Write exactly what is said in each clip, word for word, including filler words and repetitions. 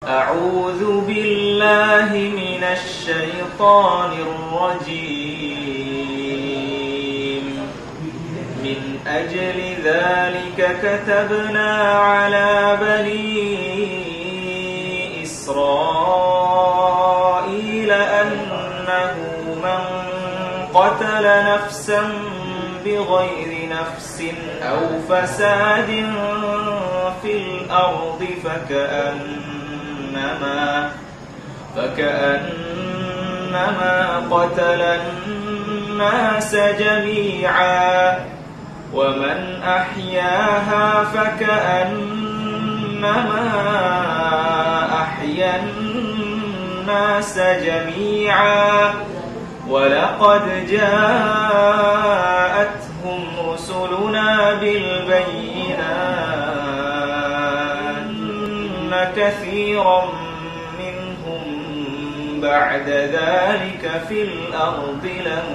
أعوذ بالله من الشيطان الرجيم. من أجل ذلك كتبنا على بني إسرائيل أنه من قتل نفسا بغير نفس أو فساد في الأرض فكأنما فكأنما قتل الناس جميعا ومن أحياها فكأنما أحيا الناس جميعا ولقد جاءتهم رسلنا بالبينات إن كثيرا منهم بعد ذلك في الأرض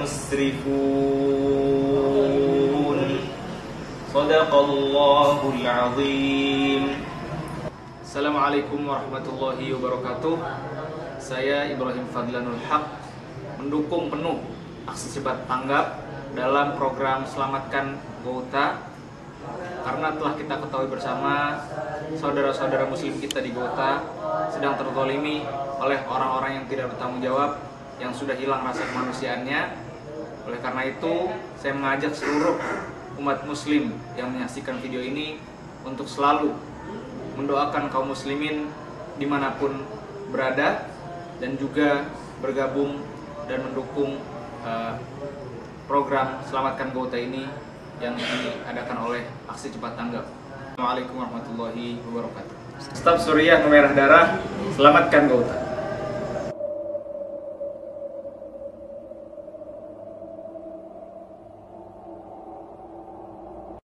لمسرفون. صدق الله العظيم. Assalamualaikum warahmatullahi wabarakatuh. Saya Ibrahim Fadlanul Haq mendukung penuh aksi cepat tanggap dalam program Selamatkan Ghouta, karena telah kita ketahui bersama saudara-saudara muslim kita di Ghouta sedang terzalimi oleh orang-orang yang tidak bertanggung jawab, yang sudah hilang rasa kemanusiaannya. Oleh karena itu, saya mengajak seluruh umat muslim yang menyaksikan video ini untuk selalu mendoakan kaum muslimin dimanapun berada, dan juga bergabung dan mendukung uh, program Selamatkan Ghouta ini yang diadakan oleh Aksi Cepat Tanggap. Assalamualaikum warahmatullahi wabarakatuh. Staf Suriah Merah Darah, Selamatkan Ghouta.